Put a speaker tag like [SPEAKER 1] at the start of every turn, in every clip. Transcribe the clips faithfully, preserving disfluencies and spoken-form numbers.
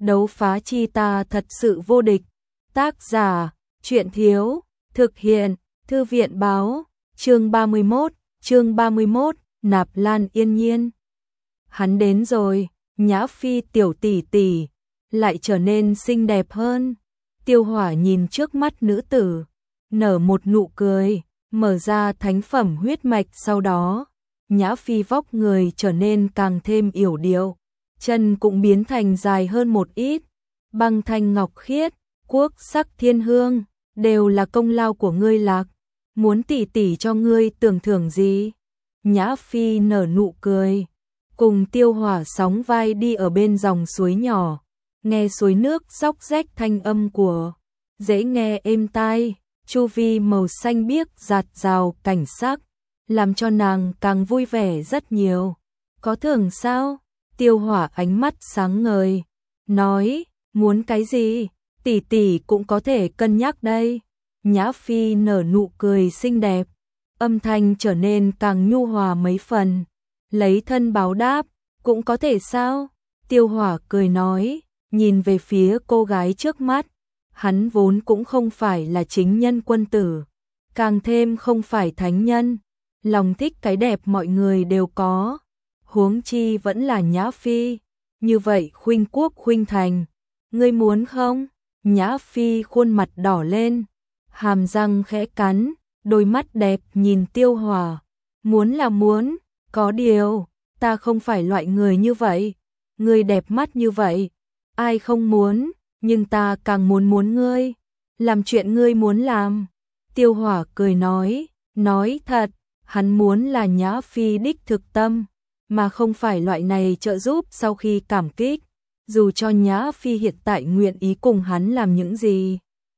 [SPEAKER 1] đấu phá chi ta thật sự vô địch. Tác giả, truyện thiếu, thực hiện, thư viện báo, chương ba mươi mốt, chương ba mươi mốt, Nạp Lan Yên Nhiên. Hắn đến rồi, Nhã Phi tiểu tỷ tỷ lại trở nên xinh đẹp hơn. Tiêu Hỏa nhìn trước mắt nữ tử, nở một nụ cười, mở ra thánh phẩm huyết mạch, sau đó, Nhã Phi vóc người trở nên càng thêm yểu điệu, chân cũng biến thành dài hơn một ít. Băng thanh ngọc khiết, quốc sắc thiên hương, đều là công lao của ngươi Lạc. Muốn tỷ tỷ cho ngươi tưởng thưởng gì? Nhã Phi nở nụ cười, cùng Tiêu Hỏa sóng vai đi ở bên dòng suối nhỏ, nghe suối nước róc rách thanh âm của, dễ nghe êm tai, chu vi màu xanh biếc rạt rào cảnh sắc, làm cho nàng càng vui vẻ rất nhiều. Có thưởng sao? Tiêu Hỏa ánh mắt sáng ngời, nói, muốn cái gì? Tỷ tỷ cũng có thể cân nhắc đây. Nhã Phi nở nụ cười xinh đẹp, âm thanh trở nên càng nhu hòa mấy phần. Lấy thân báo đáp, cũng có thể sao? Tiêu Hỏa cười nói, nhìn về phía cô gái trước mắt. Hắn vốn cũng không phải là chính nhân quân tử, càng thêm không phải thánh nhân. Lòng thích cái đẹp mọi người đều có, huống chi vẫn là Nhã Phi. Như vậy khuynh quốc khuynh thành, ngươi muốn không? Nhã Phi khuôn mặt đỏ lên, hàm răng khẽ cắn, đôi mắt đẹp nhìn Tiêu Hỏa. Muốn là muốn, có điều, ta không phải loại người như vậy. Ngươi đẹp mắt như vậy, ai không muốn, nhưng ta càng muốn muốn ngươi, làm chuyện ngươi muốn làm. Tiêu Hỏa cười nói, nói thật, hắn muốn là Nhã Phi đích thực tâm, mà không phải loại này trợ giúp sau khi cảm kích. Dù cho Nhã Phi hiện tại nguyện ý cùng hắn làm những gì,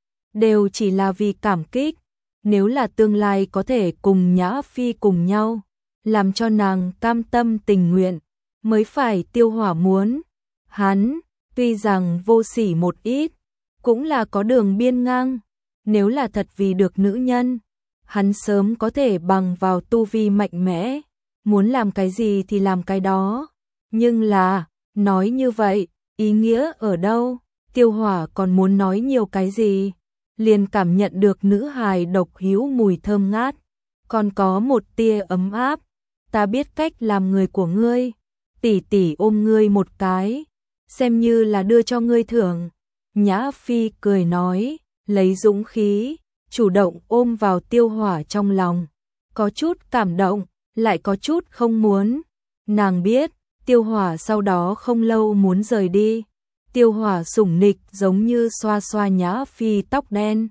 [SPEAKER 1] đều chỉ là vì cảm kích. Nếu là tương lai có thể cùng Nhã Phi cùng nhau, làm cho nàng cam tâm tình nguyện, mới phải Tiêu Hỏa muốn. Hắn, tuy rằng vô sỉ một ít, cũng là có đường biên ngang. Nếu là thật vì được nữ nhân, hắn sớm có thể bằng vào tu vi mạnh mẽ, muốn làm cái gì thì làm cái đó. Nhưng là, nói như vậy, ý nghĩa ở đâu? Tiêu Hỏa còn muốn nói nhiều cái gì? Liền cảm nhận được nữ hài độc hữu mùi thơm ngát, còn có một tia ấm áp. Ta biết cách làm người của ngươi, tỷ tỷ ôm ngươi một cái, xem như là đưa cho ngươi thưởng. Nhã Phi cười nói, lấy dũng khí, chủ động ôm vào Tiêu Hỏa trong lòng, có chút cảm động, lại có chút không muốn. Nàng biết, Tiêu Hỏa sau đó không lâu muốn rời đi. Tiêu Hỏa sủng nịch giống như xoa xoa Nhã Phi tóc đen,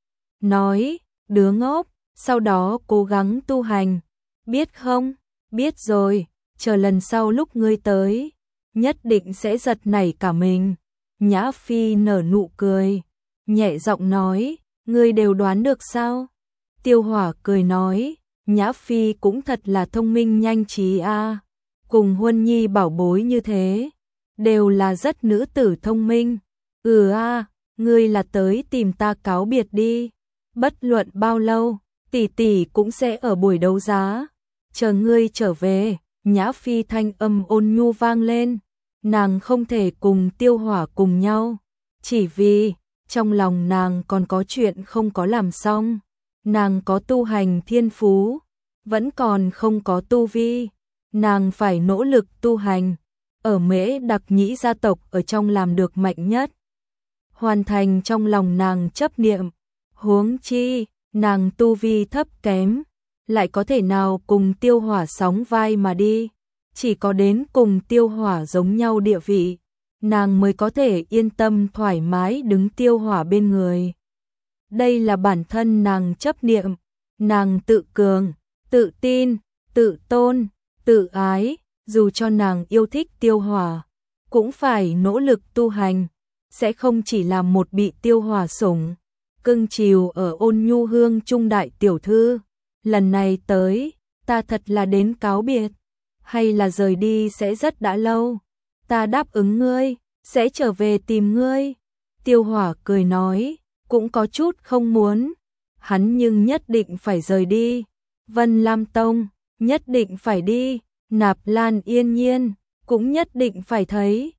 [SPEAKER 1] nói, đứa ngốc, sau đó cố gắng tu hành, biết không? Biết rồi, chờ lần sau lúc ngươi tới, nhất định sẽ giật nảy cả mình. Nhã Phi nở nụ cười, nhẹ giọng nói, ngươi đều đoán được sao? Tiêu Hỏa cười nói, Nhã Phi cũng thật là thông minh nhanh trí a, à. Cùng Huân Nhi bảo bối như thế, đều là rất nữ tử thông minh. Ừ a, à, ngươi là tới tìm ta cáo biệt đi. Bất luận bao lâu, tỷ tỷ cũng sẽ ở buổi đấu giá, chờ ngươi trở về. Nhã Phi thanh âm ôn nhu vang lên. Nàng không thể cùng Tiêu Hỏa cùng nhau, chỉ vì trong lòng nàng còn có chuyện không có làm xong. Nàng có tu hành thiên phú, vẫn còn không có tu vi. Nàng phải nỗ lực tu hành, ở Mễ Đặc Nhĩ gia tộc ở trong làm được mạnh nhất, hoàn thành trong lòng nàng chấp niệm. Huống chi, nàng tu vi thấp kém, lại có thể nào cùng Tiêu Hỏa sóng vai mà đi? Chỉ có đến cùng Tiêu Hỏa giống nhau địa vị, nàng mới có thể yên tâm thoải mái đứng Tiêu Hỏa bên người. Đây là bản thân nàng chấp niệm, nàng tự cường, tự tin, tự tôn, tự ái. Dù cho nàng yêu thích Tiêu Hỏa, cũng phải nỗ lực tu hành, sẽ không chỉ là một bị Tiêu Hỏa sủng, cưng chiều ở ôn nhu hương trung đại tiểu thư. Lần này tới, ta thật là đến cáo biệt, hay là rời đi sẽ rất đã lâu. Ta đáp ứng ngươi, sẽ trở về tìm ngươi. Tiêu Hỏa cười nói, cũng có chút không muốn. Hắn nhưng nhất định phải rời đi. Vân Lam Tông, nhất định phải đi. Nạp Lan Yên Nhiên, cũng nhất định phải thấy.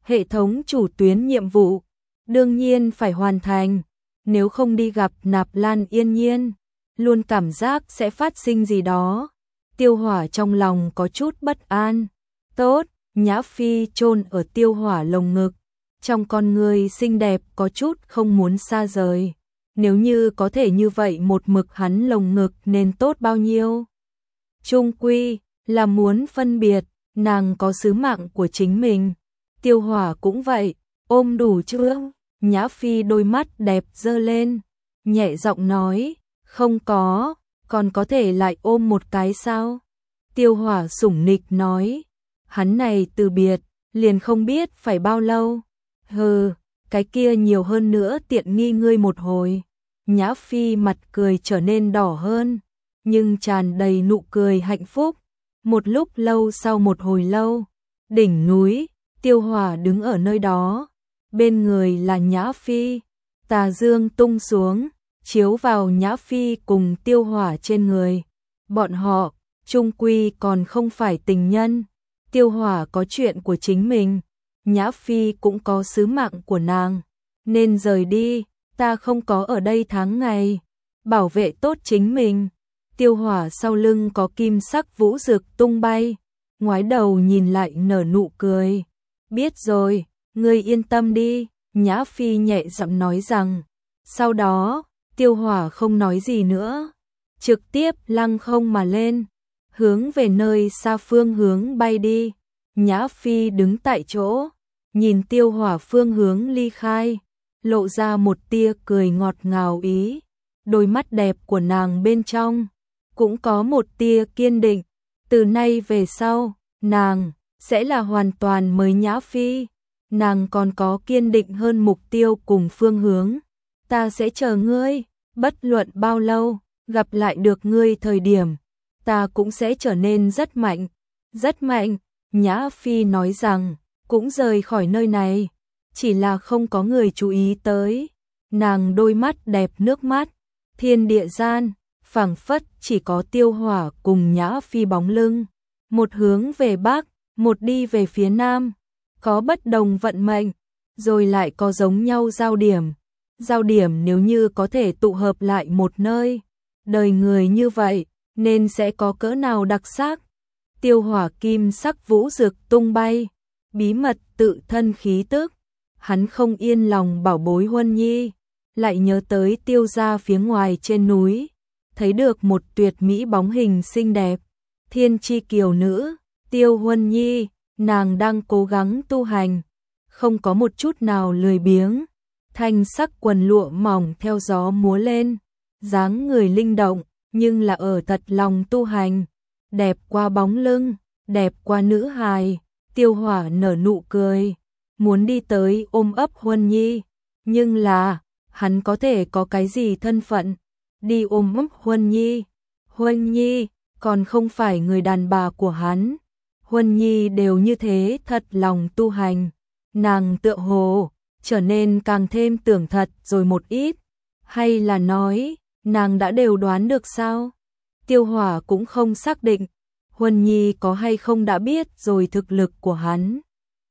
[SPEAKER 1] Hệ thống chủ tuyến nhiệm vụ, đương nhiên phải hoàn thành, nếu không đi gặp Nạp Lan Yên Nhiên, luôn cảm giác sẽ phát sinh gì đó. Tiêu Hỏa trong lòng có chút bất an. Tốt, Nhã Phi chôn ở Tiêu Hỏa lồng ngực, trong con người xinh đẹp có chút không muốn xa rời. Nếu như có thể như vậy một mực hắn lồng ngực nên tốt bao nhiêu. Chung quy là muốn phân biệt, nàng có sứ mạng của chính mình. Tiêu Hỏa cũng vậy, ôm đủ chưa? Nhã Phi đôi mắt đẹp dơ lên, nhẹ giọng nói, không có, còn có thể lại ôm một cái sao? Tiêu Hỏa sủng nịch nói, hắn này từ biệt, liền không biết phải bao lâu. Hừ, cái kia nhiều hơn nữa tiện nghi ngươi một hồi. Nhã Phi mặt cười trở nên đỏ hơn, nhưng tràn đầy nụ cười hạnh phúc. Một lúc lâu sau một hồi lâu, đỉnh núi, Tiêu Hỏa đứng ở nơi đó, bên người là Nhã Phi, tà dương tung xuống, chiếu vào Nhã Phi cùng Tiêu Hỏa trên người. Bọn họ, chung quy còn không phải tình nhân. Tiêu Hỏa có chuyện của chính mình, Nhã Phi cũng có sứ mạng của nàng, nên rời đi, ta không có ở đây tháng ngày, bảo vệ tốt chính mình. Tiêu Hỏa sau lưng có kim sắc vũ dực tung bay, ngoái đầu nhìn lại nở nụ cười. Biết rồi, ngươi yên tâm đi, Nhã Phi nhẹ giọng nói rằng. Sau đó, Tiêu Hỏa không nói gì nữa, trực tiếp lăng không mà lên, hướng về nơi xa phương hướng bay đi. Nhã Phi đứng tại chỗ, nhìn Tiêu Hỏa phương hướng ly khai, lộ ra một tia cười ngọt ngào ý. Đôi mắt đẹp của nàng bên trong cũng có một tia kiên định. Từ nay về sau, nàng sẽ là hoàn toàn mới Nhã Phi. Nàng còn có kiên định hơn mục tiêu cùng phương hướng. Ta sẽ chờ ngươi, bất luận bao lâu, gặp lại được ngươi thời điểm, ta cũng sẽ trở nên rất mạnh, rất mạnh. Nhã Phi nói rằng, cũng rời khỏi nơi này, chỉ là không có người chú ý tới. Nàng đôi mắt đẹp nước mắt, thiên địa gian, phảng phất chỉ có Tiêu Hỏa cùng Nhã Phi bóng lưng, một hướng về bắc, một đi về phía nam, có bất đồng vận mệnh, rồi lại có giống nhau giao điểm. Giao điểm nếu như có thể tụ hợp lại một nơi, đời người như vậy nên sẽ có cỡ nào đặc sắc. Tiêu Hỏa kim sắc vũ dực tung bay, bí mật tự thân khí tức, hắn không yên lòng bảo bối Huân Nhi, lại nhớ tới Tiêu gia phía ngoài trên núi, thấy được một tuyệt mỹ bóng hình xinh đẹp, thiên chi kiều nữ, Tiêu Huân Nhi, nàng đang cố gắng tu hành, không có một chút nào lười biếng, thanh sắc quần lụa mỏng theo gió múa lên, dáng người linh động, nhưng là ở thật lòng tu hành, đẹp qua bóng lưng, đẹp qua nữ hài. Tiêu Hỏa nở nụ cười, muốn đi tới ôm ấp Huân Nhi, nhưng là, hắn có thể có cái gì thân phận, đi ôm ấp Huân Nhi. Huân Nhi, còn không phải người đàn bà của hắn. Huân Nhi đều như thế thật lòng tu hành, nàng tựa hồ trở nên càng thêm tưởng thật rồi một ít, hay là nói, nàng đã đều đoán được sao? Tiêu Hỏa cũng không xác định, Huân Nhi có hay không đã biết rồi thực lực của hắn.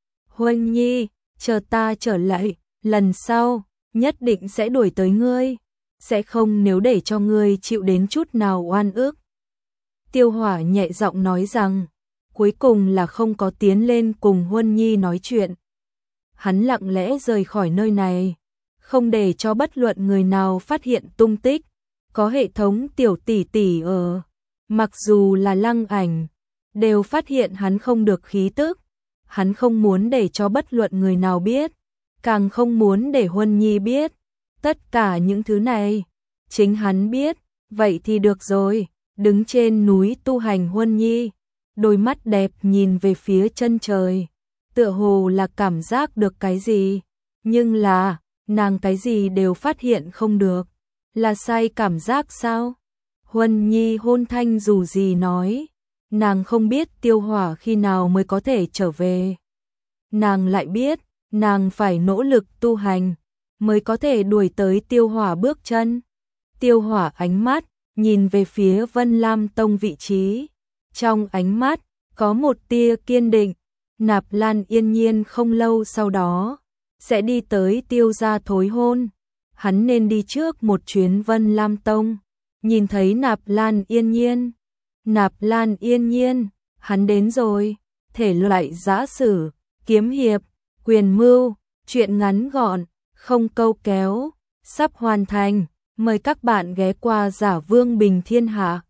[SPEAKER 1] Huân Nhi, chờ ta trở lại, lần sau, nhất định sẽ đuổi tới ngươi, sẽ không nếu để cho ngươi chịu đến chút nào oan ức. Tiêu Hỏa nhẹ giọng nói rằng, cuối cùng là không có tiến lên cùng Huân Nhi nói chuyện. Hắn lặng lẽ rời khỏi nơi này, không để cho bất luận người nào phát hiện tung tích, có hệ thống tiểu tỷ tỷ ở. Mặc dù là Lăng Ảnh, đều phát hiện hắn không được khí tức, hắn không muốn để cho bất luận người nào biết, càng không muốn để Huân Nhi biết. Tất cả những thứ này, chính hắn biết, vậy thì được rồi. Đứng trên núi tu hành Huân Nhi, đôi mắt đẹp nhìn về phía chân trời, tựa hồ là cảm giác được cái gì, nhưng là, nàng cái gì đều phát hiện không được, là sai cảm giác sao? Huân Nhi hôn thanh dù gì nói, nàng không biết Tiêu Hỏa khi nào mới có thể trở về. Nàng lại biết, nàng phải nỗ lực tu hành, mới có thể đuổi tới Tiêu Hỏa bước chân. Tiêu Hỏa ánh mắt, nhìn về phía Vân Lam Tông vị trí, trong ánh mắt, có một tia kiên định, Nạp Lan Yên Nhiên không lâu sau đó sẽ đi tới Tiêu gia thối hôn. Hắn nên đi trước một chuyến Vân Lam Tông, nhìn thấy Nạp Lan Yên Nhiên. Nạp Lan Yên Nhiên, hắn đến rồi. Thể loại giã sử, kiếm hiệp, quyền mưu, truyện ngắn gọn, không câu kéo, sắp hoàn thành. Mời các bạn ghé qua Giả Vương Bình Thiên Hạ.